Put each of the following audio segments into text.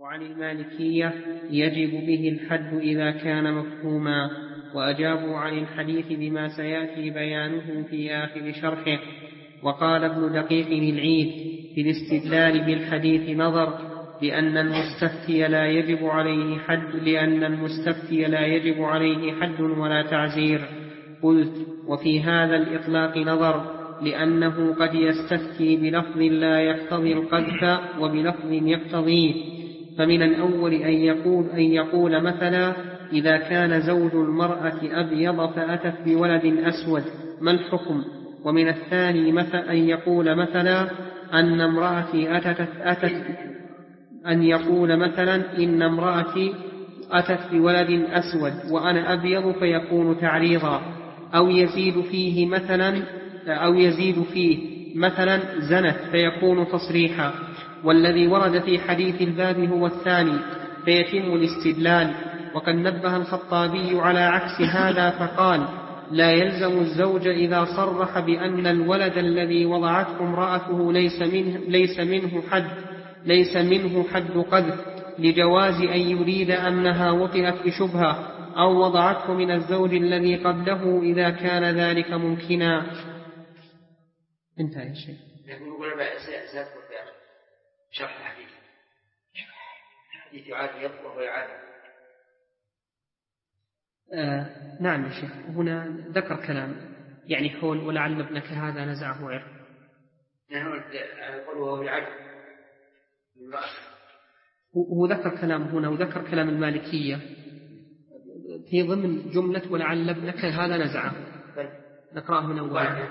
وعن المالكية يجب به الحد إذا كان مفهوما، وأجابوا عن الحديث بما سيأتي بيانه في آخر شرحه. وقال ابن دقيق العيد في الاستدلال بالحديث نظر، لأن المستفتي لا يجب عليه حد ولا تعزير. قلت: وفي هذا الإطلاق نظر، لأنه قد يستفتي بلفظ لا يقتضي القذف وبلفظ يقتضيه. فمن الأول أن يقول مثلا: إذا كان زوج المرأة أبيض فأتت بولد أسود ما الحكم؟ ومن الثاني أن يقول مثلا: إن امرأتي أتت بولد أسود وأنا أبيض فيكون تعريضا، أو يزيد فيه مثلا زنت فيكون تصريحا. والذي ورد في حديث الباب هو الثاني فيتم الاستدلال. وقد نبه الخطابي على عكس هذا فقال: لا يلزم الزوج إذا صرح بأن الولد الذي وضعته امرأته ليس منه حد قذف، لجواز أن يريد أنها وطئت بشبهة أو وضعته من الزوج الذي قبله إذا كان ذلك ممكنا. انتهى الشيء. يقول سيذكر في شرح الحديث يعاد يطلب ويعاد. نعم يا شيخ، هنا ذكر كلام يعني حول ولعل ابنك هذا نزعه عرق. هو ذكر كلام هنا وذكر كلام المالكية في ضمن جملة ولعل ابنك هذا نزعه. نقرأه من أوله.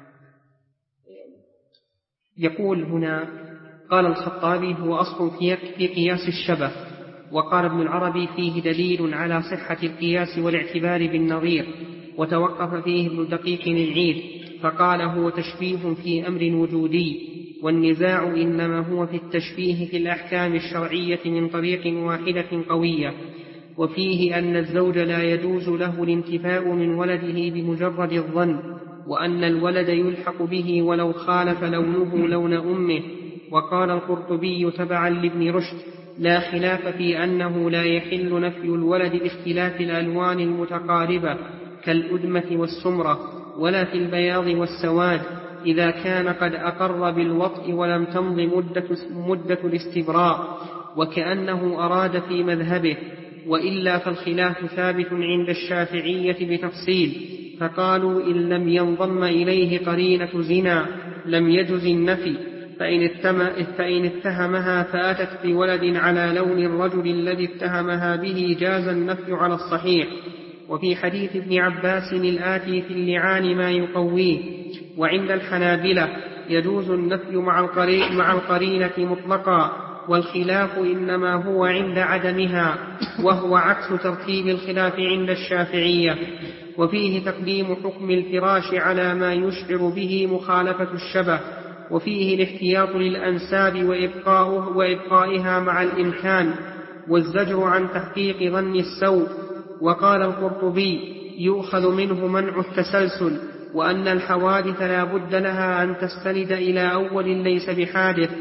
يقول هنا: قال الخطابي: هو أصل في قياس الشبه. وقال ابن العربي: فيه دليل على صحة القياس والاعتبار بالنظير. وتوقف فيه ابن دقيق العيد فقال: هو تشبيه في أمر وجودي، والنزاع إنما هو في التشبيه في الأحكام الشرعية من طريق واحدة قوية. وفيه أن الزوج لا يجوز له الانتفاء من ولده بمجرد الظن، وأن الولد يلحق به ولو خالف لونه لون أمه. وقال القرطبي تبعا لابن رشد: لا خلاف في أنه لا يحل نفي الولد باختلاف الألوان المتقاربة كالأدمة والسمرة، ولا في البياض والسواد، إذا كان قد أقر بالوطء ولم تمض مدة الاستبراء، وكأنه أراد في مذهبه. وإلا فالخلاف ثابت عند الشافعية بتفصيل، فقالوا: إن لم ينضم إليه قرينة زنا لم يجز النفي، فإن اتهمها فأتت بولد على لون الرجل الذي اتهمها به جاز النفي على الصحيح. وفي حديث ابن عباس الآتي في اللعان ما يقويه. وعند الحنابلة يجوز النفي مع القرينة مطلقا، والخلاف إنما هو عند عدمها، وهو عكس ترتيب الخلاف عند الشافعية. وفيه تقديم حكم الفراش على ما يشعر به مخالفة الشبه. وفيه الاحتياط للأنساب وإبقائها مع الإمكان، والزجر عن تحقيق ظن السوء. وقال القرطبي: يؤخذ منه منع التسلسل، وأن الحوادث لا بد لها أن تستند إلى أول ليس بحادث.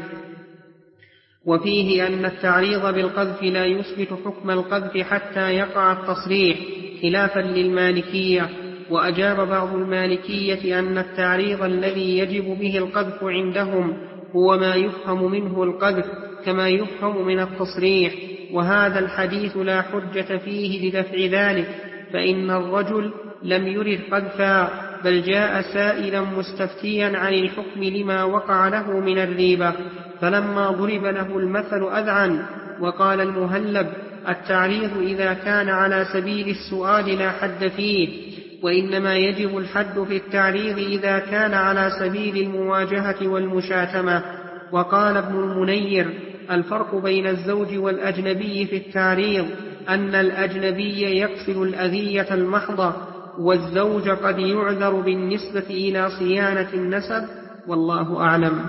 وفيه أن التعريض بالقذف لا يثبت حكم القذف حتى يقع التصريح، خلافا للمالكية. وأجاب بعض المالكية أن التعريض الذي يجب به القذف عندهم هو ما يفهم منه القذف كما يفهم من التصريح، وهذا الحديث لا حجة فيه لدفع ذلك، فإن الرجل لم يرد قذفا، بل جاء سائلا مستفتيا عن الحكم لما وقع له من الريبة، فلما ضرب له المثل أذعن. وقال المهلب: التعريض إذا كان على سبيل السؤال لا حد فيه، وإنما يجب الحد في التعريض إذا كان على سبيل المواجهة والمشاتمة. وقال ابن المنير: الفرق بين الزوج والأجنبي في التعريض أن الأجنبي يقصد الأذية المحضة، والزوج قد يعذر بالنسبة إلى صيانة النسب، والله أعلم.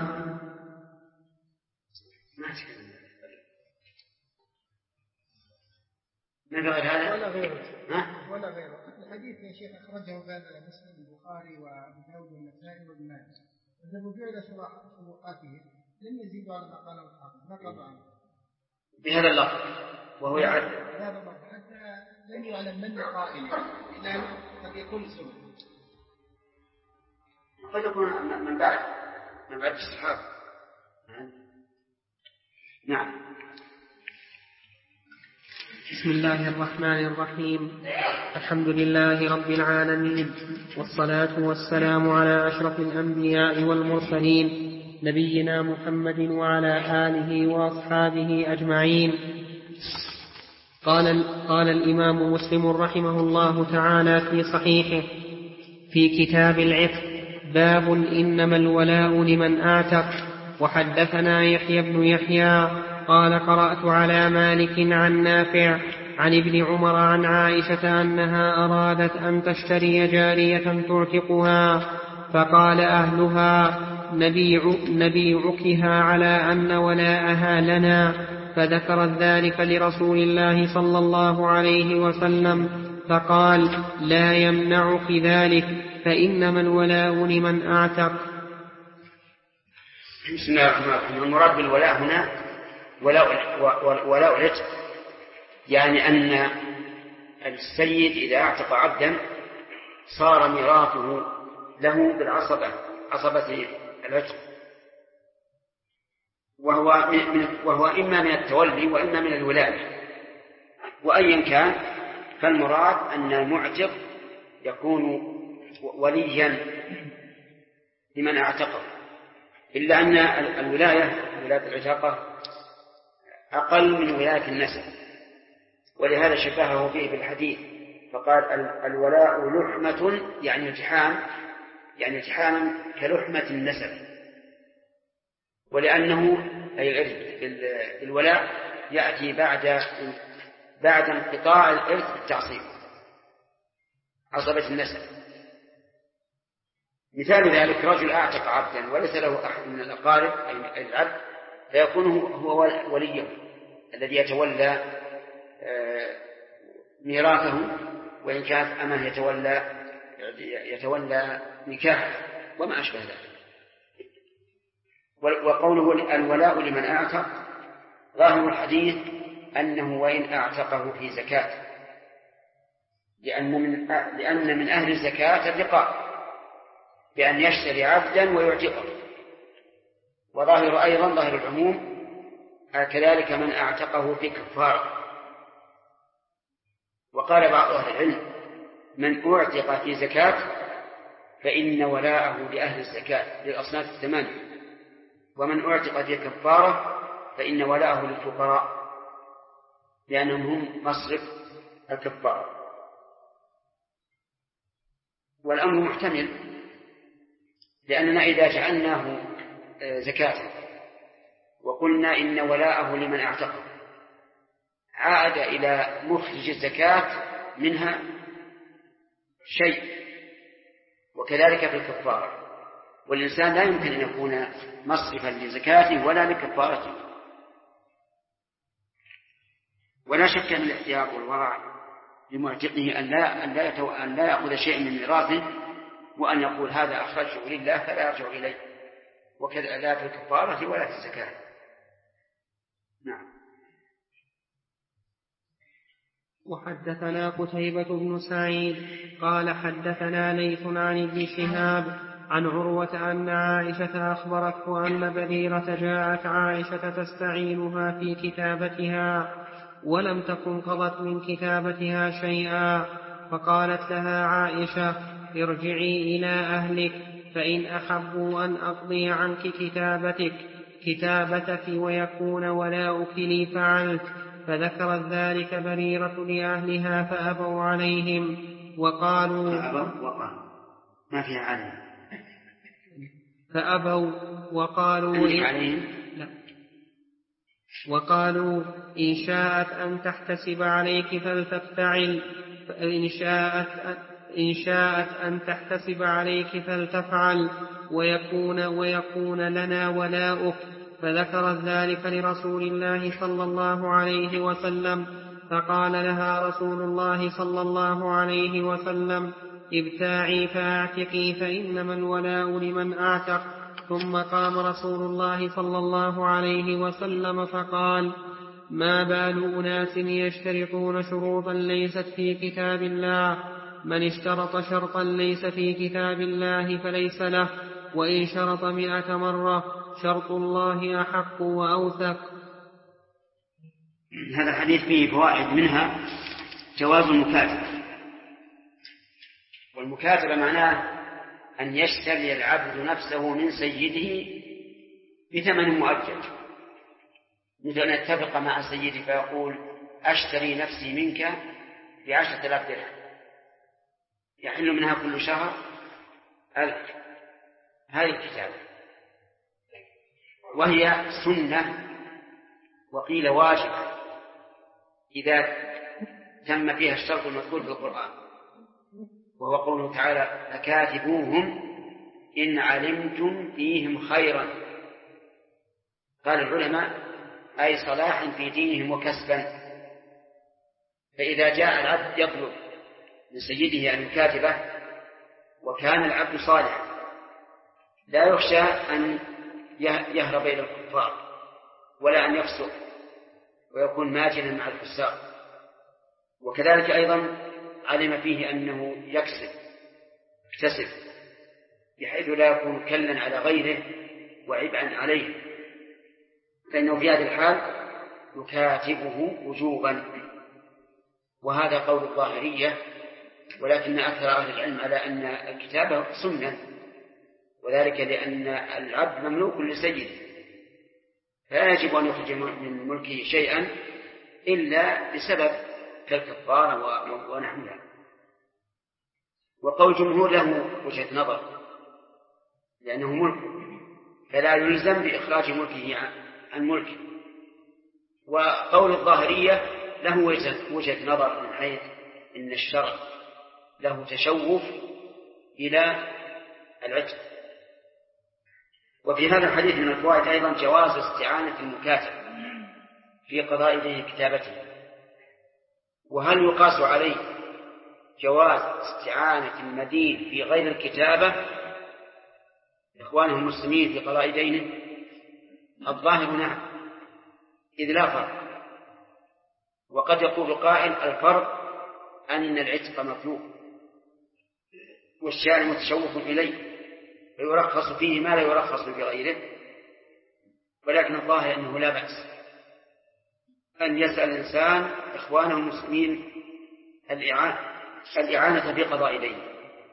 ولا غيره. الحديث يا شيخ أخرجه مسلم البخاري وأبو داود والنسائي وابن ماجه، إذا رجع إلى شروحاته لم يزيدوا على ما قاله الحافظ، ما قطع عنه. بهذا اللفظ وهو يعد حتى لم يعلم من قائل إلا قد يكون سوء، قد يكون من بعد الصحابة. نعم. بسم الله الرحمن الرحيم. الحمد لله رب العالمين، والصلاة والسلام على أشرف الأنبياء والمرسلين نبينا محمد وعلى آله وأصحابه أجمعين. قال الإمام مسلم رحمه الله تعالى في صحيحه في كتاب العتق: باب إنما الولاء لمن أعتق. وحدثنا يحيى بن يحيى قال: قرأت على مالك عن نافع عن ابن عمر عن عائشة أنها أرادت أن تشتري جارية تعتقها، فقال أهلها: نبيعكها على أن ولاءها لنا. فذكرت ذلك لرسول الله صلى الله عليه وسلم، فقال: لا يمنعك ذلك، فإنما الولاء لمن أعتق. بسم الله الرحمن الرحيم. المراد بالولاء هنا ولاء العتق، يعني أن السيد إذا اعتق عبدا صار ميراثه له عصبة العتق، وهو إما من التولي وإما من الولاية، وأيا كان فالمراد أن المعتق يكون وليا لمن اعتقه، إلا أن ولاية العتاقة أقل من ولاية النسب، ولهذا شبهه فيه بالحديث فقال: الولاء لحمة، يعني التحاما كلحمة النسب، ولأنه الولاء يأتي بعد انقطاع الإرث بالتعصيب، عصبة النسب. مثال ذلك: رجل أعتق عبدا وليس له أحد من الأقارب أي العبد، فيكون هو وليه الذي يتولى ميراثه، وإن كانت أمه يتولى نكاحه وما أشبه ذلك. وقوله الولاء لمن أعتق، ظاهر الحديث أنه وإن أعتقه في زكاة، لأن من أهل الزكاة الرقاق بأن يشتري عبدا ويعتقه، وظاهر أيضا ظاهر العموم كذلك من أعتقه في كفارة. وقال بعض أهل العلم: من أعتق في زكاة فإن ولاءه لأهل الزكاة للأصناف الثمانية، ومن أعتق في كفارة فإن ولاءه للفقراء لأنهم هم مصرف الكفارة. والأمر محتمل، لأننا إذا جعلناه زكاة وقلنا إن ولاءه لمن اعتقه عاد إلى مخرج الزكاة منها شيء، وكذلك في الكفارة. والإنسان لا يمكن أن يكون مصرفا لزكاته ولا لكفارته. ولا شك أن الاحتياط والورع لمعتقه أن لا يأخذ شيء من ميراثه وأن يقول هذا أخرجه لله فلا يرجع إليه، وكذا لا في الكفارة ولا في الزكاة. نعم. وحدثنا قتيبة بن سعيد قال: حدثنا ليث عن ابن شهاب عن عروة أن عائشة أخبرته أن بريرة جاءت عائشة تستعينها في كتابتها ولم تكن قضت من كتابتها شيئا، فقالت لها عائشة: ارجعي إلى أهلك، فإن أحبوا أن أقضي عنك كتابتك ويكون ولاؤك لي فعلت. فذكرت ذلك بريرة لأهلها فأبوا عليهم وقالوا ما فيها علم، فأبوا وقالوا إن شاءت أن تحتسب عليك فلتفتعل، إن شاءت أن تحتسب عليك فلتفعل ويكون لنا ولاؤك. فذكرت ذلك لرسول الله صلى الله عليه وسلم، فقال لها رسول الله صلى الله عليه وسلم: ابتاعي فاعتقي، فإنما الولاء لمن أعتق. ثم قام رسول الله صلى الله عليه وسلم فقال: ما بال أناس يشترطون شروطا ليست في كتاب الله؟ من اشترط شرطا ليس في كتاب الله فليس له، وإن شرط 100 مرة شرط الله أحق وأوثق. هذا الحديث فيه فوائد، منها جواز المكاتبة. والمكاتبة معناه أن يشتري العبد نفسه من سيده بثمن مؤجل، مثل أن يتفق مع سيده فيقول أشتري نفسي منك ب10,000 درهم، يحل منها كل شهر 1,000. هذه الكتابة، وهي سنة وقيل واجب إذا تم فيها الشرط المذكور في القرآن، وهو قوله تعالى فكاتبوهم إن علمتم فيهم خيرا. قال العلماء أي صلاح في دينهم وكسبا. فإذا جاء العبد يطلب من سيده أن يكاتبه وكان العبد صالحا لا يخشى أن يهرب إلى الكفار ولا أن يفسق ويكون ماجنا مع الفساق، وكذلك أيضا علم فيه أنه يكتسب بحيث لا يكون كلا على غيره وعبئا عليه، فإنه في هذه الحال يكاتبه وجوبا. وهذا قول الظاهرية، ولكن أكثر أهل العلم على أن الكتابة سنة، وذلك لأن العبد مملوك لسيده، فلا يجب أن يخرج من ملكه شيئا إلا بسبب كالكفارة ونحوها. وقول الجمهور له وجهة نظر لأنه ملك، فلا يلزم بإخراج ملكه عن ملكه. وقول الظاهرية له وجهة نظر من حيث إن الشرع له تشوف إلى العتق. وفي هذا الحديث من الفوائد أيضا جواز استعانة المكاتب في قضاء دين كتابته. وهل يقاس عليه جواز استعانة المدين في غير الكتابة إخوانه المسلمين في قضاء دينه؟ الظاهر نعم، إذ لا فرق. وقد يقول قائل الفرق أن العتق مطلوب والشارع متشوف إليه ويرخص فيه ما لا يرخص في غيره، ولكن الظاهر أنه لا بأس أن يسأل الإنسان إخوانه المسلمين الإعانة في قضاء دينه.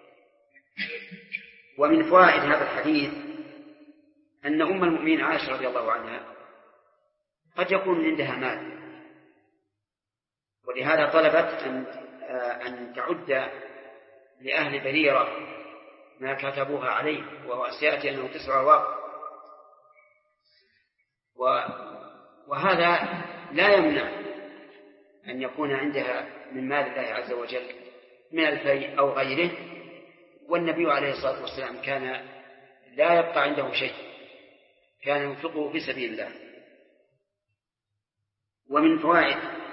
ومن فوائد هذا الحديث أن أم المؤمنين عائشة رضي الله عنها قد يكون عندها مال، ولهذا طلبت أن تعد لأهل بريرة ما كتبوها عليه، وسيأتي أنه 9 أواق. وهذا لا يمنع أن يكون عندها من مال الله عز وجل من الفيء أو غيره، والنبي عليه الصلاة والسلام كان لا يبقى عنده شيء، كان ينفقه في سبيل الله. ومن فوائد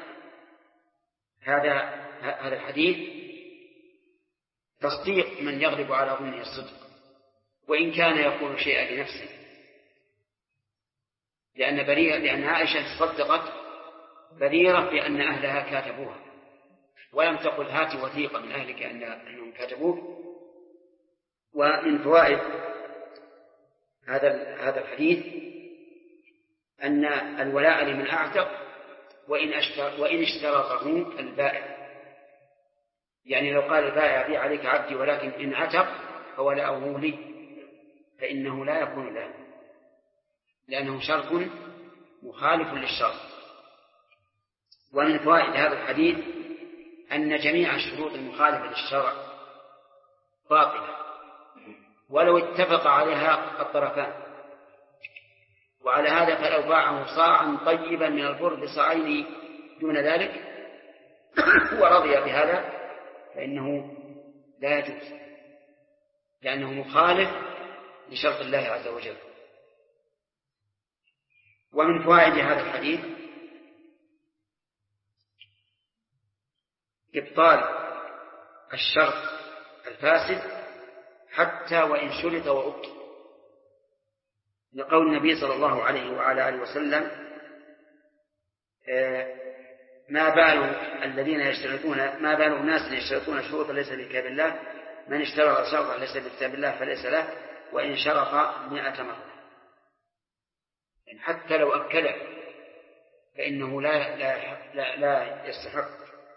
هذا الحديث تصديق من يغلب على ظنه الصدق وإن كان يقول شيئا لنفسه، لأن عائشة صدقت بريرة بأن أهلها كاتبوها، ولم تقل هات وثيقة من أهلك أنهم كاتبوه. ومن فوائد هذا الحديث أن الولاء لمن أعتق وإن اشترطه البائع، يعني لو قال البائع بيع عليك عبدي ولكن إن عتق فولاؤه لي، فإنه لا يكون له، لأنه شرط مخالف للشرط. ومن فوائد هذا الحديث أن جميع الشروط المخالفة للشرع باطلة ولو اتفق عليها الطرفان. وعلى هذا فلو باعه صاعا طيبا من البر بصاعين دون ذلك ورضي بهذا فإنه لا يجوز، لأنه مخالف لشرط الله عز وجل. ومن فوائد هذا الحديث إبطال الشرط الفاسد حتى وإن شرط وأبطل، لقول النبي صلى الله عليه وعلى آله وسلم ما بال الذين يشترطون، ما بال الناس يشترطون شروطا ليس في كتاب الله، من اشترط شرطا ليس في كتاب الله فليس له، وإن شرط 100 مرة. يعني حتى لو أكله فإنه لا يستحق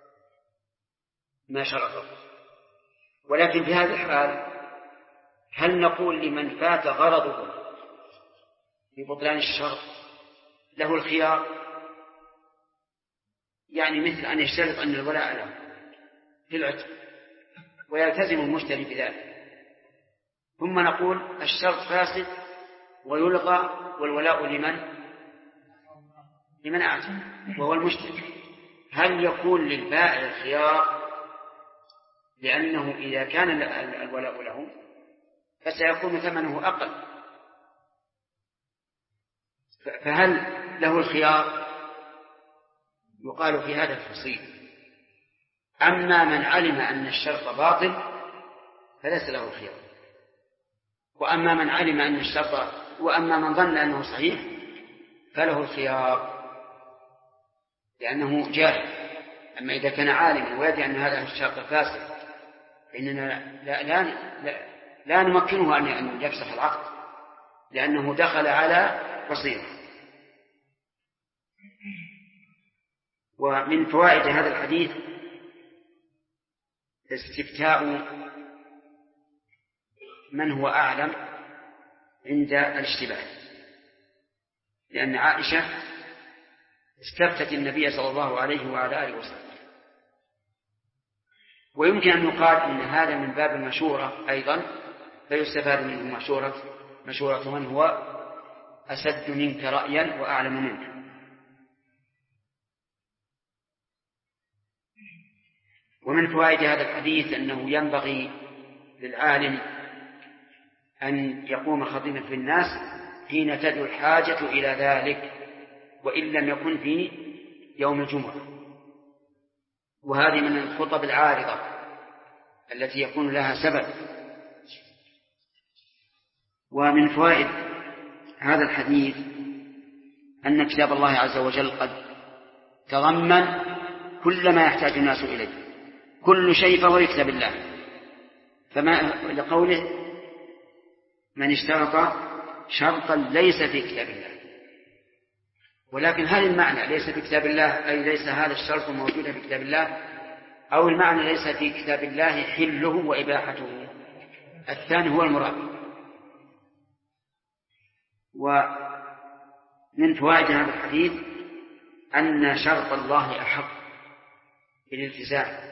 ما شرطه. ولكن في هذه الحال هل نقول لمن فات غرضه في بطلان الشرط له الخيار؟ يعني مثل أن يشترط أن الولاء له في العتق ويلتزم المشتري بذلك، ثم نقول الشرط فاسد ويلغى والولاء لمن أعتق وهو المشتري. هل يكون للبائع الخيار؟ لأنه إذا كان الولاء له فسيكون ثمنه أقل، فهل له الخيار؟ يقال في هذا التفصيل: أما من علم أن الشرط باطل فليس له الخيار، وأما من علم أن الشرط، وأما من ظن أنه صحيح فله الخيار لأنه جاهل. أما إذا كان عالما ويدري أن هذا الشرط فاسد فإننا لا نمكنه أن يفسخ العقد لأنه دخل على بصيرة. ومن فوائد هذا الحديث استفتاء من هو أعلم عند الاشتباه، لأن عائشة استفتت النبي صلى الله عليه وعلى آله وسلم. ويمكن أن يقال إن هذا من باب المشورة أيضا، فيستفاد منه مشورة من هو أسد منك رأيا وأعلم منك. ومن فوائد هذا الحديث أنه ينبغي للعالم أن يقوم خطيبا في الناس حين تدعو الحاجة إلى ذلك، وإن لم يكن في يوم الجمعة. وهذه من الخطب العارضة التي يكون لها سبب. ومن فوائد هذا الحديث أن كتاب الله عز وجل قد تضمن كل ما يحتاج الناس إليه، كل شيء فهو كتاب الله. فما لقوله من اشترط شرطا ليس في كتاب الله. ولكن هل المعنى ليس في كتاب الله أي ليس هذا الشرط موجودا في كتاب الله، أو المعنى ليس في كتاب الله حله وإباحته؟ الثاني هو المراد. ومن فوائد هذا الحديث أن شرط الله أحق بالالتزام،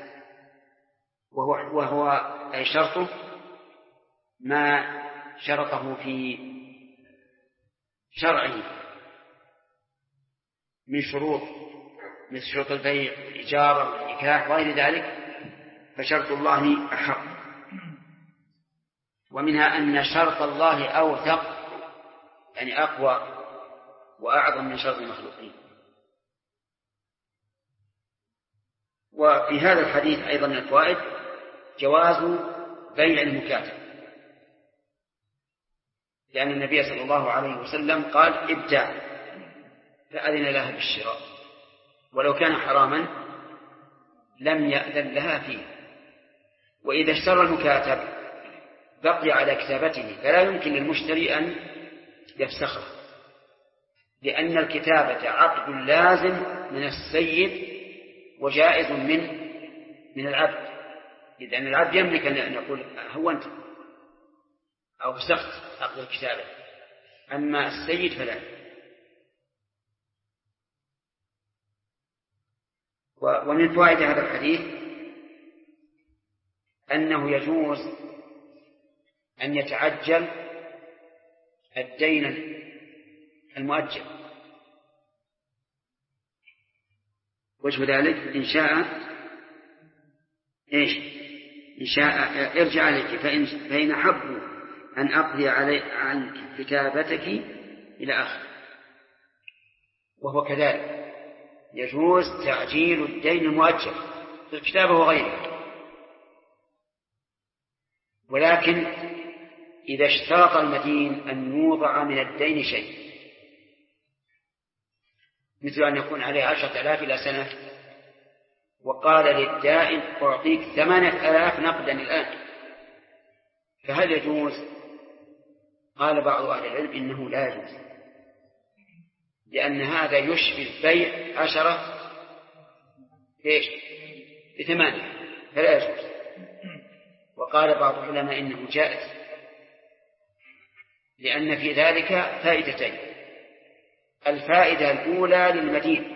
وهو أي شرطه ما شرطه في شرعه من شروط مثل شروط البيع والإجارة والنكاح وغير ذلك، فشرط الله أحق. ومنها أن شرط الله أوثق، يعني أقوى وأعظم من شرط المخلوقين. وفي هذا الحديث أيضا من الفوائد جواز بيع المكاتب، لأن النبي صلى الله عليه وسلم قال ابتاع فأذن لها بالشراء، ولو كان حراما لم يأذن لها فيه. وإذا اشترى المكاتب بقي على كتابته، فلا يمكن للمشتري أن يفسخه، لأن الكتابة عقد لازم من السيد وجائز من العبد، لأن العبد يملك أن يقول هونت أو فسخت عقد الكتابة، أما السيد فلا. ومن فوائد هذا الحديث أنه يجوز أن يتعجل الدين المؤجل. وجه ذلك إن شاء إن شاء ارجع عليك فإن أحبوا أن أقضي عن كتابتك إلى آخر. وهو كذلك يجوز تعجيل الدين المؤجل في الكتابة وغيره، ولكن إذا اشترط المدين أن يوضع من الدين شيء، مثل أن يكون عليه 10,000 إلى سنة، وقال للدائن أعطيك 8,000 نقدا الآن، فهل يجوز؟ قال بعض أهل العلم إنه لا يجوز، لأن هذا يشبه بيع 10 ب8 فلا يجوز. وقال بعض العلماء إنه جائز، لأن في ذلك فائدتين: الفائدة الأولى للمدين،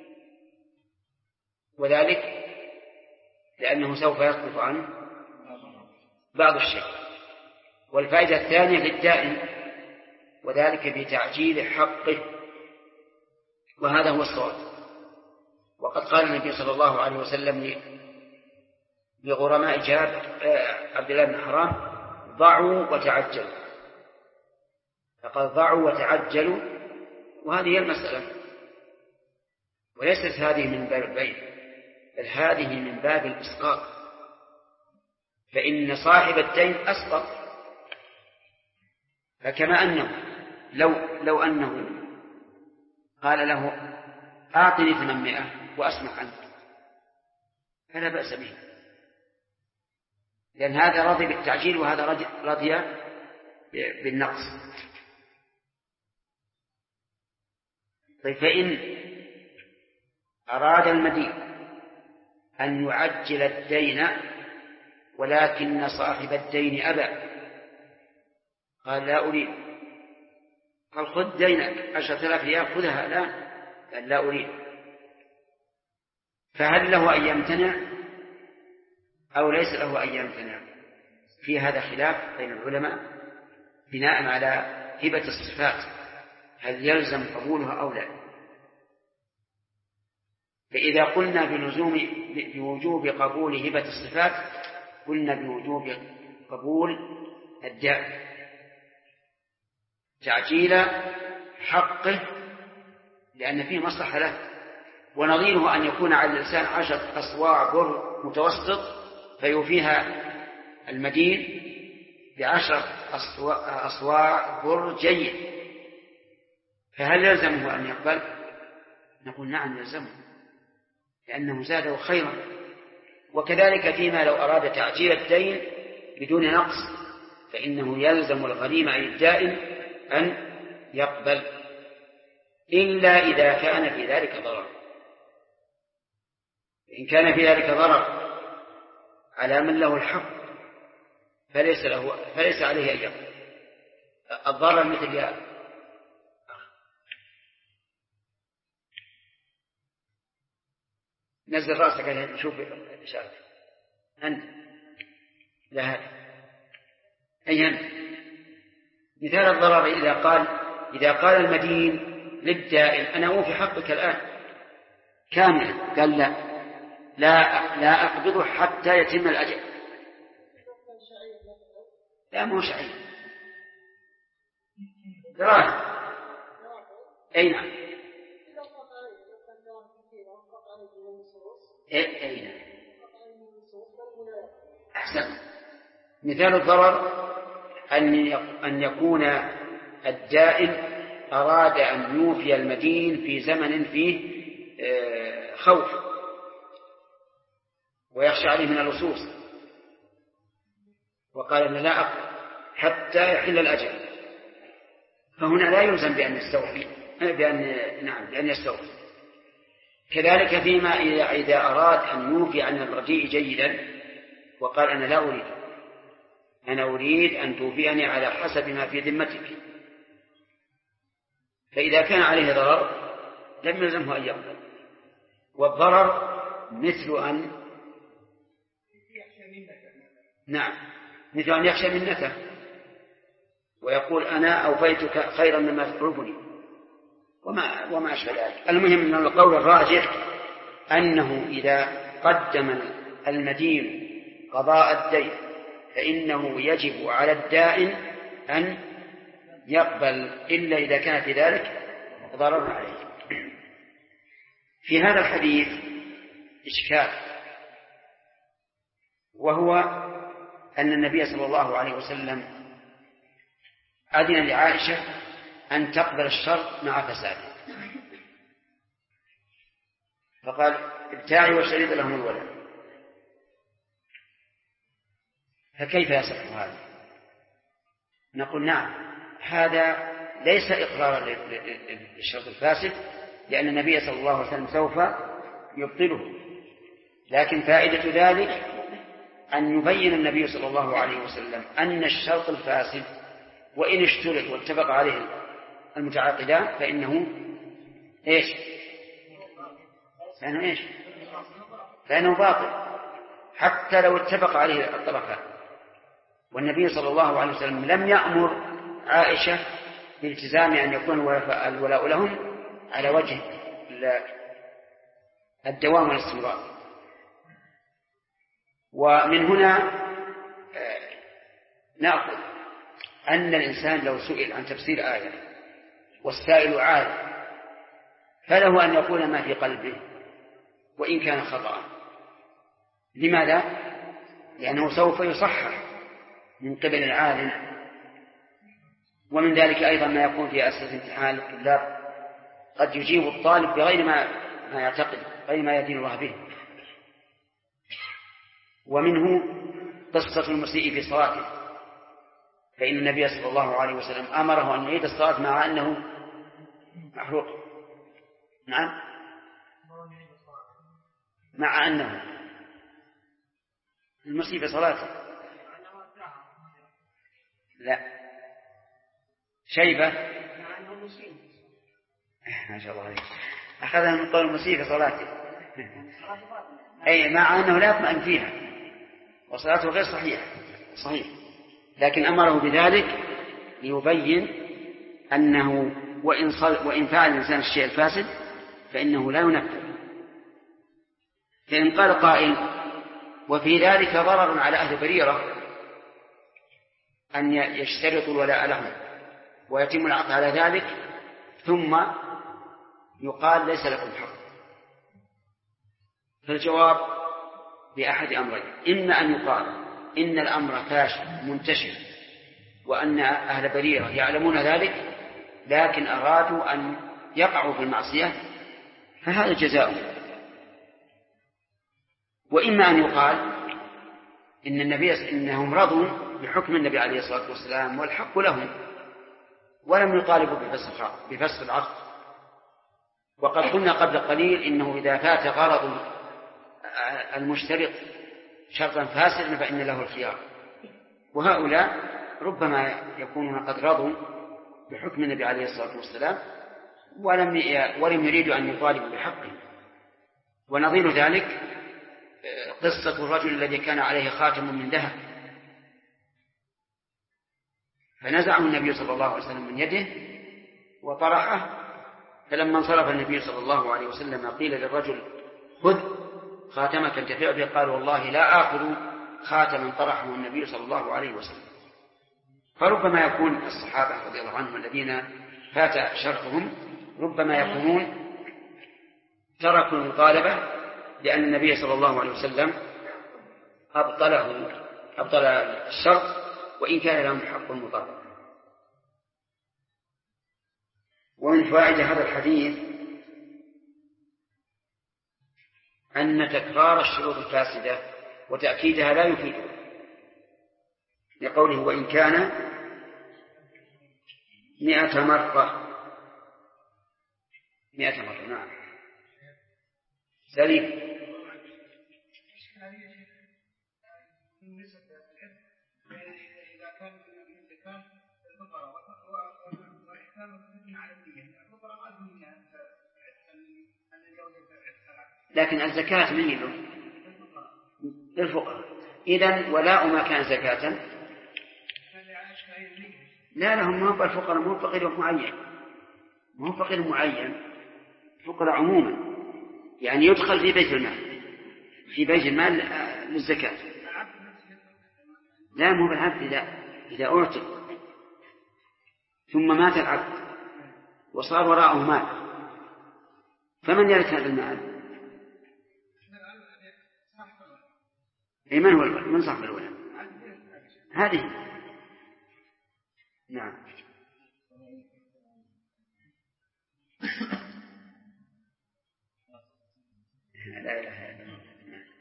وذلك لأنه سوف يصرف عنه بعض الشيء، والفائدة الثانية للدائن، وذلك بتعجيل حقه، وهذا هو الصواب. وقد قال النبي صلى الله عليه وسلم لغرماء عبد الله بن حرام: ضعوا وتعجلوا، فقال ضعوا وتعجلوا، وهذه هي المسألة، وليست هذه من باب البيع، بل هذه من باب الإسقاط، فإن صاحب الدين أسقط. فكما أنه لو أنه قال له أعطني 800 وأسمح عنك، فلا بأس به، لأن هذا رضي بالتعجيل وهذا رضي بالنقص. طيب، فإن أراد المدين أن يعجل الدين ولكن صاحب الدين أبى، قال لا أريد، قال خذ دينك 10,000 ريال خذها الآن، قال لا أريد، فهل له أن يمتنع أو ليس له أن يمتنع؟ في هذا خلاف بين العلماء بناء على هبة الصفات، هل يلزم قبولها أو لا. فإذا قلنا بوجوب قبول هبة الصفات، قلنا بوجوب قبول الداء، تعجيل حقه لأن فيه مصلحة له، ونظيره أن يكون على الإنسان 10 أصواع بر متوسط فيوفيها المدين ب10 أصواع بر جيد، فهل يلزمه أن يقبل؟ نقول نعم يلزمه، لأنه زاده خيرا. وكذلك فيما لو أراد تعجيل الدين بدون نقص، فإنه يلزم الغريم أي الدائن أن يقبل، إلا إذا كان في ذلك ضرر. إن كان في ذلك ضرر على من له الحق فليس عليه أن يقبل. الضرر مثل نزل رأسك عشان نشوف الإشارة. أنت لا هذا أي أنت. مثال الضرر إذا قال المدين للدائن أنا أوفي حقك الآن كاملا، قال لا أقبضه حتى يتم الأجل. لا مو شعير دراهم. أي نعم. أي نعم. أحسن. مثال الضرر أن يكون الدائن أراد أن يوفي المدين في زمن فيه خوف ويخشى عليه من اللصوص، وقال أن لا أقبل حتى يحل الأجل، فهنا لا يلزم بأن يستوفي بأن يستوفي. كذلك فيما إذا أراد أن يوفي عن الرديء جيدا وقال أنا لا أريد، أنا أريد أن توفيني على حسب ما في ذمتك، فإذا كان عليه ضرر لم يلزمه أن يقبل. والضرر مثل أن يخشى منك ويقول أنا أوفيتك خيرا مما تطلبني وما أشبه ذلك. المهم أن القول الراجح أنه إذا قدم المدين قضاء الدين فإنه يجب على الدائن أن يقبل، إلا إذا كان في ذلك ضرر عليه. في هذا الحديث إشكال، وهو أن النبي صلى الله عليه وسلم أذن لعائشة أن تقبل الشرط مع فساده، فقال ابتاعي واشتريط لهم الولد، فكيف يصح هذا؟ نقول نعم، هذا ليس إقرارا للشرط الفاسد، لأن النبي صلى الله عليه وسلم سوف يبطله، لكن فائدة ذلك أن يبين النبي صلى الله عليه وسلم أن الشرط الفاسد وإن اشترط واتفق عليه المتعاقدان فإنه إيش؟ فإنه باطل حتى لو اتفق عليه الطرفان. والنبي صلى الله عليه وسلم لم يأمر عائشة بالتزام أن يكون الولاء لهم على وجه الدوام والاستمرار. ومن هنا نأخذ أن الإنسان لو سئل عن تفسير آية والسائل عالم فله أن يقول ما في قلبه وإن كان خطأ. لماذا؟ لأنه سوف يصحح من قبل العالم. ومن ذلك أيضا ما يكون في أسئلة امتحان الطلاب، قد يجيب الطالب بغير ما يعتقد، غير ما يدين الله به. ومنه قصة المسيء في صلاته، فإن النبي صلى الله عليه وسلم أمره أن يعيد الصلاة مع أنه محروق. نعم، مع أنه المسيء في صلاته لا شيبة ما شاء الله عليك، أخذها من قول المسيء في صلاته أي مع أنه لا يطمئن فيها وصلاته غير صحيح، لكن أمره بذلك ليبين أنه وإن فعل الإنسان الشيء الفاسد فإنه لا ينفذ. فإن قال قائل وفي ذلك ضرر على أهل بريرة أن يشترطوا الولاء لهم ويتم العقد على ذلك ثم يقال ليس لكم حق، فالجواب بأحد أمرين: إما أن يقال إن الأمر فاشل منتشر وأن أهل بريرة يعلمون ذلك لكن أرادوا أن يقعوا في المعصية فهذا جزاؤهم، وإما أن يقال إنهم رضوا بحكم النبي عليه الصلاة والسلام والحق لهم ولم يطالبوا بفسخ العقد. وقد قلنا قبل قليل إنه إذا فات غرض المشترط شرطا فاسدا فإن له الخيار، وهؤلاء ربما يكونون قد رضوا بحكم النبي عليه الصلاة والسلام ولم يريدوا أن يطالبوا بحقه. ونظير ذلك قصة الرجل الذي كان عليه خاتم من ذهب فنزعه النبي صلى الله عليه وسلم من يده وطرحه، فلما انصرف النبي صلى الله عليه وسلم قيل للرجل خذ خاتمك انتفع به، قال والله لا آخذ خاتما طرحه النبي صلى الله عليه وسلم. فربما يكون الصحابة رضي الله عنهم الذين فات شرطهم ربما يكونون تركوا المطالبة لأن النبي صلى الله عليه وسلم أبطل الشرط وإن كان لهم حق المطالبة. ومن فوائد هذا الحديث أن تكرار الشروط الفاسدة وتأكيدها لا يفيده، لقوله وإن كان 100 مرة. 100 مرة نعم سليم. لكن الزكاة من له للفقراء، إذن ولاء ما كان زكاة لا لهم، ما هو الفقراء، ما هو فقير معين، ما هو فقير معين، فقراء عموما، يعني يدخل في بيت المال، في بيت المال للزكاة. لا مو بالعبد، لا إذا أعتق ثم مات العبد وصار وراءه مال فمن يرث هذا المال؟ من هو من صاحب الولد؟ هذه نعم. لا إله إلا الله.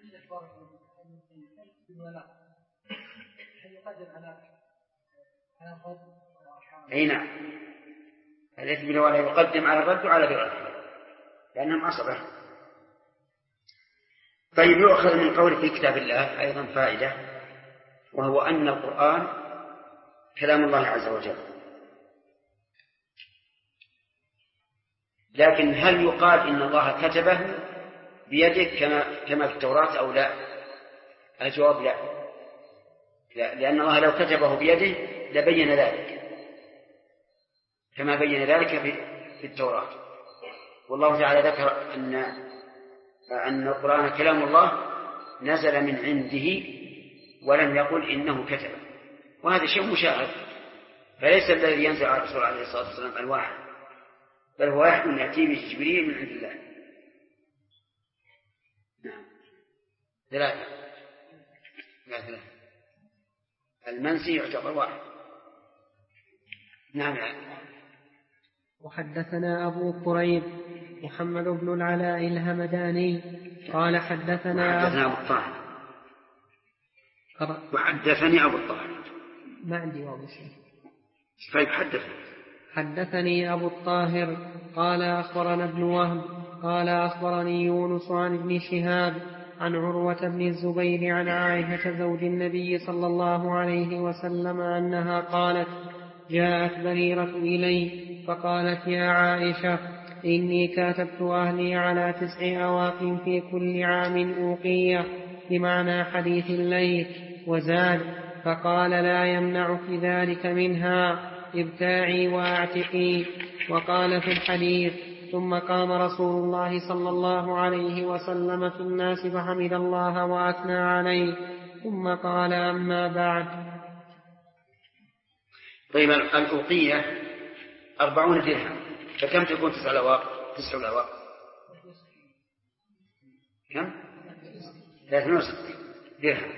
أي نعم، الذي بالولاء يقدم على الرد وعلى غيره لأنهم عصبة. طيب، يؤخذ من قول في كتاب الله أيضا فائدة، وهو أن القرآن كلام الله عز وجل، لكن هل يقال إن الله كتبه بيده كما في التوراة أو لا؟ الجواب لا، لأن الله لو كتبه بيده لبين ذلك كما بين ذلك في التوراة. والله تعالى ذكر أن القرآن كلام الله نزل من عنده ولم يقل إنه كتب، وهذا شيء مشاهد. فليس الذي ينزل على الرسول عليه الصلاة والسلام الواحد، بل هو واحد يأتي به جبريل من عند الله. نعم. ثلاثة. المنسي يعتبر واحد. نعم. وحدثنا أبو قريب محمد بن العلاء الهمداني قال حدثنا أبو الطاهر. وحدثني أبو الطاهر. ما عندي واضح شيء. طيب، حدثني أبو الطاهر قال أخبرنا ابن وهب قال أخبرني يونس عن ابن شهاب عن عروة بن الزبير عن عائشة زوج النبي صلى الله عليه وسلم أنها قالت: جاءت بريرة إلي فقالت: يا عائشة، إني كاتبت أهلي على 9 أواق في كل عام أوقية، بمعنى حديث الليل، وزاد. فقال: لا يمنعك ذلك منها، ابتاعي واعتقي. وقال في الحديث: ثم قام رسول الله صلى الله عليه وسلم في الناس فحمد الله وأثنى عليه، ثم قال: أما بعد. طيب، الأوقية 40 درهم، فكم تكون 9 الأواق؟ 9 الأواق كم؟ 63 درهم.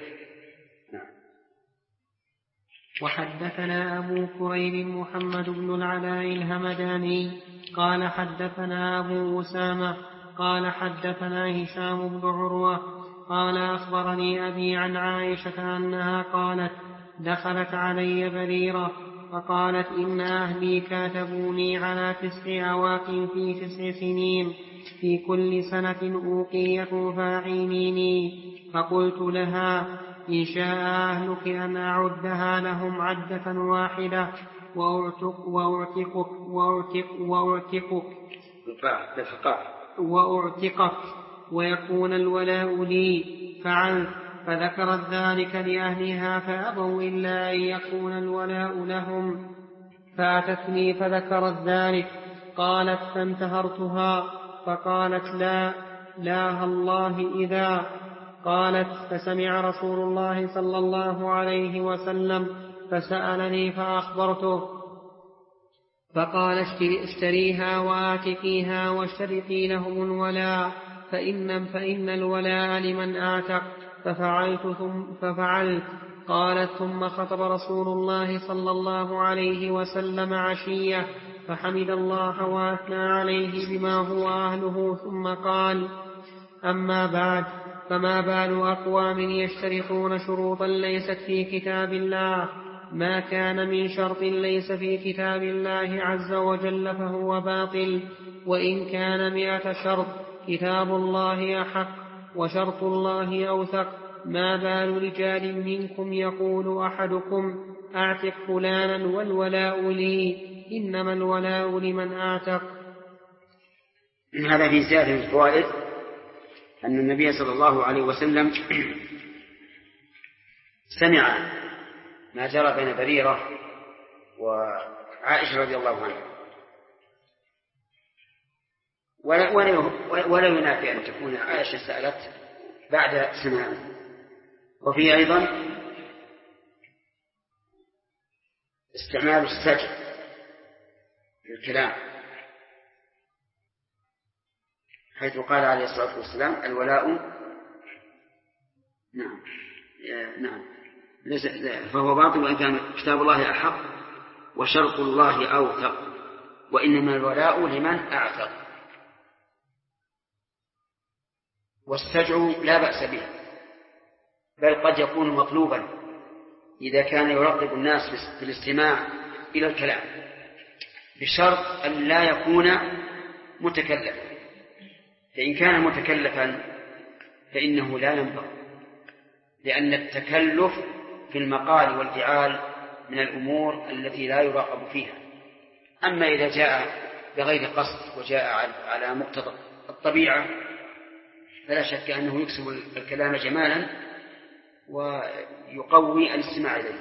وحدثنا أبو كريب محمد بن العلاء الهمداني قال حدثنا أبو أسامة قال حدثنا هشام بن عروة قال أخبرني أبي عن عائشة أنها قالت: دخلت علي بريرة فقالت: إن أهلي كاتبوني على 9 أواق في 9 سنين، في كل سنة أوقية فأعينيني. فقلت لها: إن شاء أهلك أن أعدها لهم عدة واحدة وأعتقك ويكون الولاء لي. فعلت، فذكرت ذلك لأهلها فأبوا إلا أن يكون الولاء لهم. فأتتني فذكرت ذلك. قالت: فانتهرتها فقالت: لا الله إذا. قالت: فسمع رسول الله صلى الله عليه وسلم فسألني فأخبرته، فقال: اشتريها وآتقيها واشترطي لهم الولاء، فإن الولاء لمن آتق. ففعلت. قالت: ثم خطب رسول الله صلى الله عليه وسلم عشية فحمد الله وأثنى عليه بما هو أهله، ثم قال: أما بعد، فما بال أقوام يشترطون شروطا ليست في كتاب الله؟ ما كان من شرط ليس في كتاب الله عز وجل فهو باطل، وإن كان 100 شرط كتاب الله أحق وشرط الله أوثق. ما بال رجال منكم يقول أحدكم: أعتق فلانا والولاء لي، إنما الولاء لمن أعتق. هذا في زيادة الفوائد أن النبي صلى الله عليه وسلم سمع ما جرى بين بريرة وعائشة رضي الله عنها، ولا ينافي أن تكون عائشة سألت بعد سماعه. وفيه أيضا استعمال السجع في الكلام، حيث قال عليه الصلاة والسلام: الولاء نعم فهو باطل، وإن كان كتاب الله أحق وشرط الله أوثق، وإنما الولاء لمن أعتق. والسجع لا بأس به، بل قد يكون مطلوبا إذا كان يرغب الناس في الاستماع إلى الكلام، بشرط أن لا يكون متكلفا، فإن كان متكلفا فإنه لا ينبغي، لأن التكلف في المقال والفعال من الأمور التي لا يراقب فيها. أما إذا جاء بغير قصد وجاء على مقتضى الطبيعة فلا شك أنه يكسب الكلام جمالا ويقوي الاستماع إليه.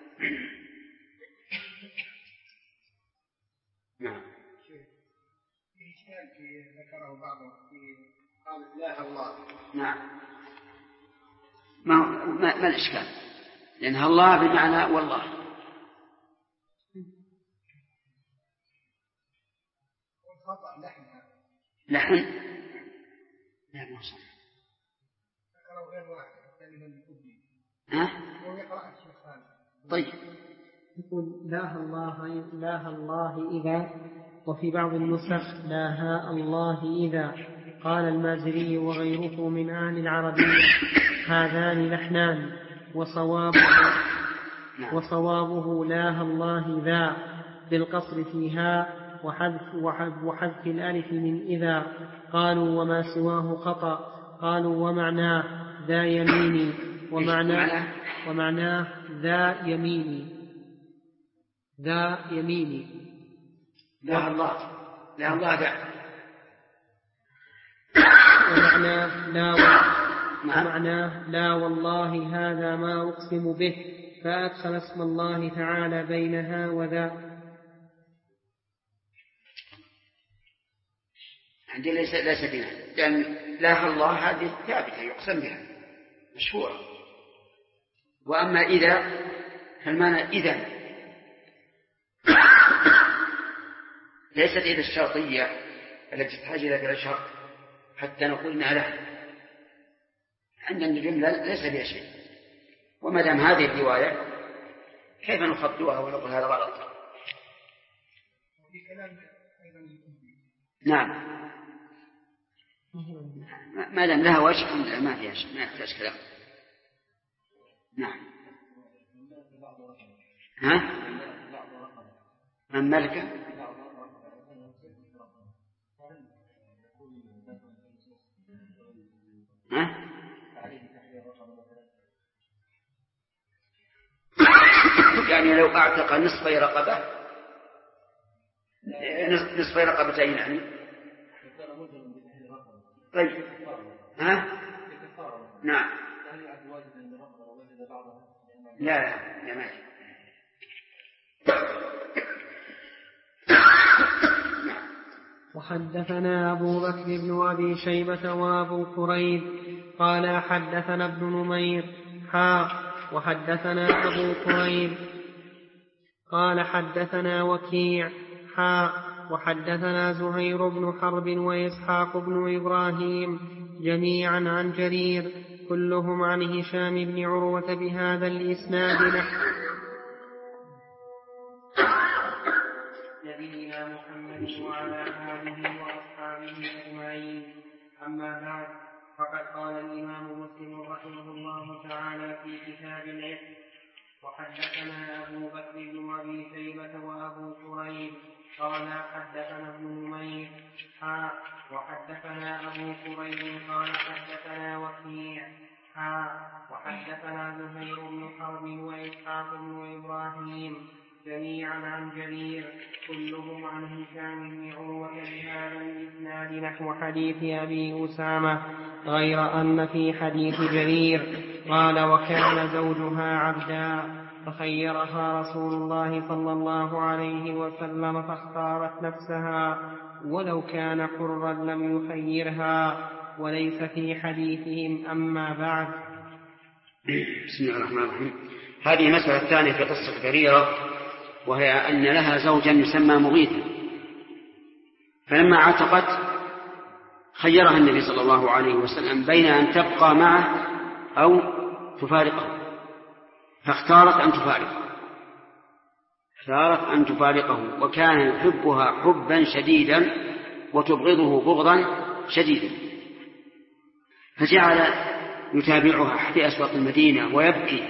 نعم. في إشكال ذكره بعضهم في قال لا الله. نعم. ما الإشكال؟ لأنها الله بمعنى والله. والخطأ لحن لا ما صح. ذكره غير واحد كلمة الكبري. هو يقرأ الشيخ خالد. طيب. يقول لاها الله إذا، وفي بعض النسخ لاها الله إذا. قال المازري وغيره من أهل العربية هذان لحنان، وصوابه لاها الله ذا بالقصر فيها وحذف الألف من إذا. قالوا وما سواه خطأ. قالوا ومعناه ذا يميني، ومعناه ذا يميني. لا الله ذا. ومعناه لا والله هذا ما أقسم به، فأدخل اسم الله تعالى بينها وذا. عندي ليس بنا، لأن لا الله هذه ثابتة يقسم بها مشهورة. وأما إذا فالمعنى إذا ليست إذا الشرطية التي تحتاج إلى فعل شرط حتى نقول إنها لحن. عندنا الجملة ليس بها شيء، وما دام هذه الرواية كيف نخطئها ونقول هذا غلط؟ نعم، ما دام لها وجه ما فيها شيء، ما يحتاج كلام. نعم. من ملك يعني لو أعتق نصفي رقبتين يعني. طيب نعم. لا ما وحدثنا أبو بكر بن أبي شيبة وأبو كريب قال حدثنا ابن نمير وحدثنا أبو كريب قال حدثنا وكيع وحدثنا زهير بن حرب وإسحاق بن إبراهيم جميعا عن جرير كلهم عن هشام بن عروة بهذا الإسناد نحو نبينا محمد وعلى آله وأصحابه أجمعين. أما بعد، فقد قال الإمام مسلم رحمه الله تعالى في كتاب العتق: وحدثنا أبو بكر بن أبي شيبة وأبو كريب قال حدثنا ابن نمير وحدثنا أبو كريب قال حدثنا وكيع وحدثنا زهير بن حرب وإسحاق بن إبراهيم جميعا عن جرير كلهم عن هشام بن عروة بهذا الإسناد نحو حديث أبي أسامة، غير أن في حديث جرير قال وكان زوجها عبدا فخيرها رسول الله صلى الله عليه وسلم فاختارت نفسها، ولو كان حرا لم يخيرها، وليس في حديثهم. أما بعد. بسم الله الرحمن الرحيم. هذه المسألة الثانية في قصة بريرة، وهي أن لها زوجا يسمى مغيثا، فلما عتقت خيرها النبي صلى الله عليه وسلم بين أن تبقى معه أو تفارقه، فاختارت أن تفارقه، وكان يحبها حبا شديدا وتبغضه بغضا شديدا. فجعل يتابعها في أسواق المدينة ويبكي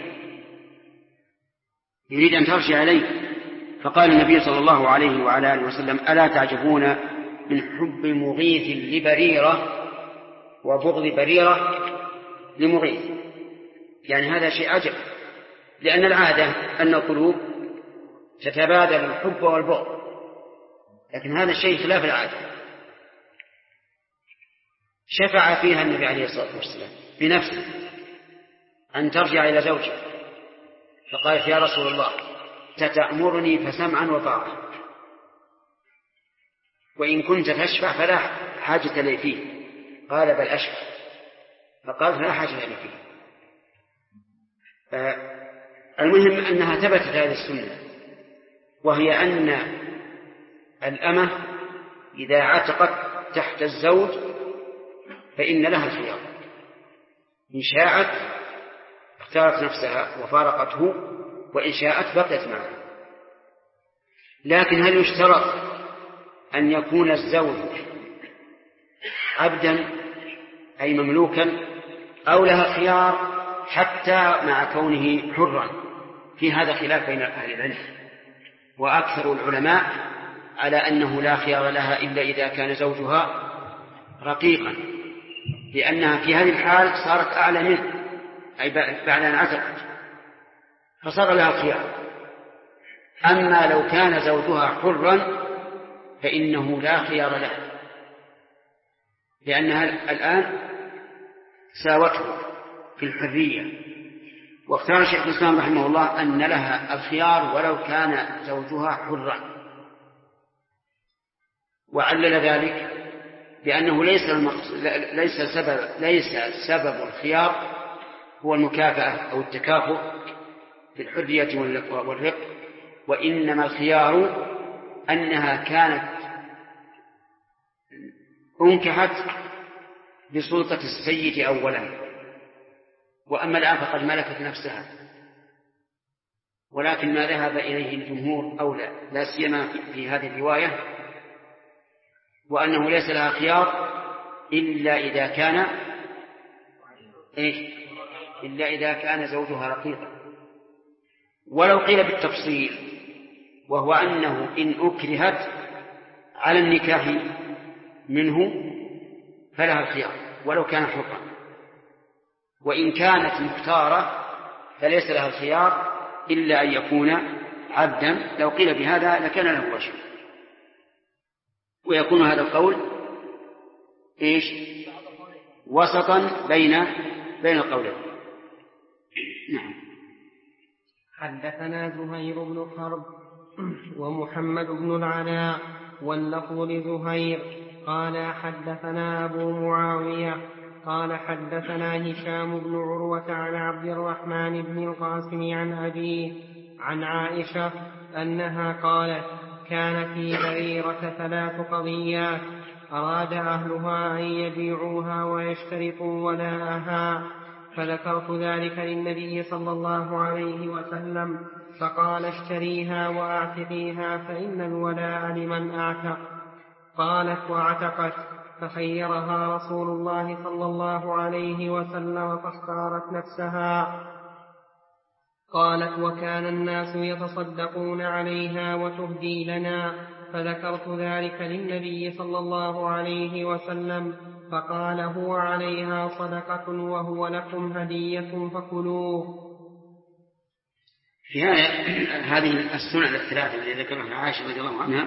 يريد أن ترجع إليه. فقال النبي صلى الله عليه وعلى آله وسلم: ألا تعجبون من حب مغيث لبريرة وبغض بريرة لمغيث؟ يعني هذا شيء عجب، لأن العادة أن القلوب تتبادل الحب والبغض، لكن هذا الشيء خلاف العادة. شفع فيها النبي عليه الصلاة والسلام بنفسه أن ترجع إلى زوجها، فقالت: يا رسول الله تتأمرني فسمعا وطاعة، وإن كنت تشفع فلا حاجة لي فيه. قال: بل أشفع. فقال: فلا حاجة لي فيه. المهم أنها ثبتت هذه السنة، وهي أن الأمة إذا عتقت تحت الزوج فإن لها الخيار، إن شاءت اختارت نفسها وفارقته، وإن شاءت بقيت معه. لكن هل يشترط أن يكون الزوج عبدا أي مملوكا، أو لها خيار حتى مع كونه حرا؟ في هذا خلاف بين أهل العلم، وأكثر العلماء على أنه لا خيار لها إلا إذا كان زوجها رقيقا، لأنها في هذه الحال صارت أعلى منه، أي بعد أن عتقت فصار لها الخيار. أما لو كان زوجها حرا فإنه لا خيار له، لأنها الآن ساوته في الحرية. واختار شيخ الإسلام رحمه الله أن لها الخيار ولو كان زوجها حرا، وعلل ذلك بأنه ليس سبب الخيار هو المكافأة أو التكافؤ في الحرية والرق، وإنما الخيار أنها كانت أنكحت بسلطة السيد أولا، وأما الآن فقد ملكت نفسها. ولكن ما ذهب إليه الجمهور أولى، لا سيما في هذه الرواية، وأنه ليس لها خيار إلا إذا كان زوجها رقيقا. ولو قيل بالتفصيل، وهو أنه إن أكرهت على النكاح منه فلها الخيار ولو كان حرا، وإن كانت مختارة فليس لها الخيار إلا أن يكون عبدا. لو قيل بهذا لكان له وجه، ويكون هذا القول وسطا بين القولين. نعم. حدثنا زهير بن حرب ومحمد بن العلاء واللفظ لزهير قال حدثنا أبو معاوية قال حدثنا هشام بن عروة عن عبد الرحمن بن القاسم عن أبيه عن عائشة أنها قالت: كان في بريرة 3 قضيات أراد أهلها أن يبيعوها ويشترطوا ولاءها، فذكرت ذلك للنبي صلى الله عليه وسلم، فقال: اشتريها وأعتقيها فإن الولاء لمن أعتق. قالت: وعتقت، فخيرها رسول الله صلى الله عليه وسلم فاختارت نفسها. قالت: وكان الناس يتصدقون عليها وتهدي لنا، فذكرت ذلك للنبي صلى الله عليه وسلم، فقال: هو عليها صدقة وهو لكم هدية فكلوه. في هذه السنن الثلاثة التي ذكرها عائشة رضي الله عنها،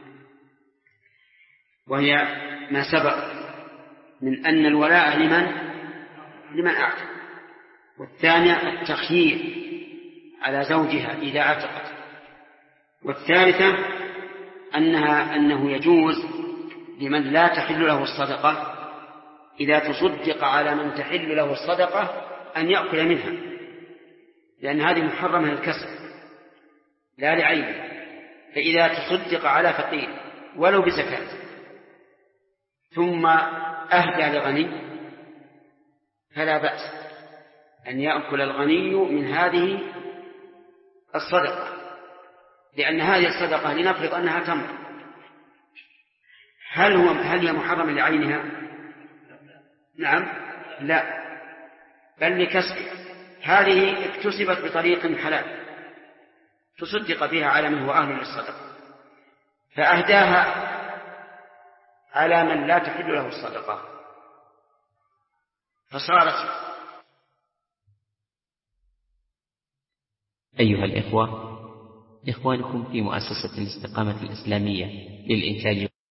وهي ما سبق من أن الولاء لمن أعتق، والثانية التخيير على زوجها إذا اعتقت، والثالثة أنه يجوز لمن لا تحل له الصدقة إذا تصدق على من تحل له الصدقة أن يأكل منها، لأن هذه محرمة للكسب لا لعيبه. فإذا تصدق على فقير ولو بزكاة ثم أهدى لغني فلا بأس أن يأكل الغني من هذه الصدقة، لأن هذه الصدقة لنفرض أنها تمر، هل هي محرمة لعينها؟ نعم، لا، بل لكسبها. هذه اكتسبت بطريق حلال تصدق بها على من هو أهل للصدقة، فأهداها على من لا تحل له الصدقة فصارت. أيها الإخوة، إخوانكم في مؤسسة الاستقامة الإسلامية للإنتاج